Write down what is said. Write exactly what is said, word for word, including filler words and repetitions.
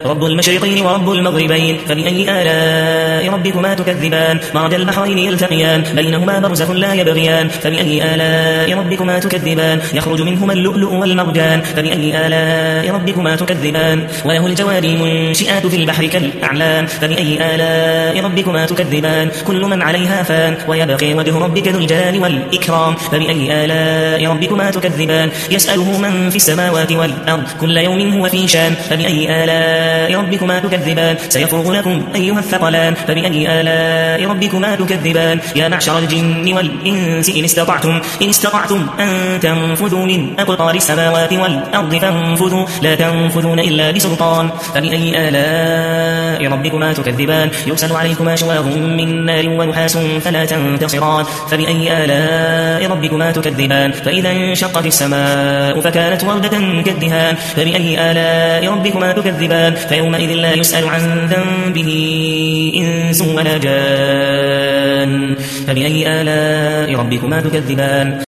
رب المشرقين ورب المغربين فبأي آلاء ربكما تكذبان مرج البحرين يلتقيان بينهما برزخ لا يبغيان فبأي آلاء ربكما تكذبان يخرج منهما اللؤلؤ والمرجان فبأي آلاء ربكما تكذبان وله الجوار المنشئات في البحر كالأعلام فبأي آلاء ربكما تكذبان كل من عليها فان ويبقي وجه ربك ذو الجلال والإكرام فبأي آلاء ربكما تكذبان يسأله من في السماوات والأرض كل يوم هو في شان فبأي آلاء ربكما تكذبان سيفرغ لكم أيها الثقلان فبأي آلاء ربكما تكذبان يا معشر الجن والإنس إن استطعتم إن استطعتم أن تنفذوا من أقطار السماوات والأرض فانفذوا لا تنفذون إلا بسلطان فبأي آلاء ربكما تكذبان يرسل عليكما شواظ من نار ونحاس فلا تنتصران فبأي آلاء ربكما تكذبان فإذا انشقت السماء فكانت وردة كالدهان فبأي آلاء ربكما تكذبان فيومئذ لا يسأل عن ذنبه إنس ولا جان فبأي آلاء ربكما تكذبان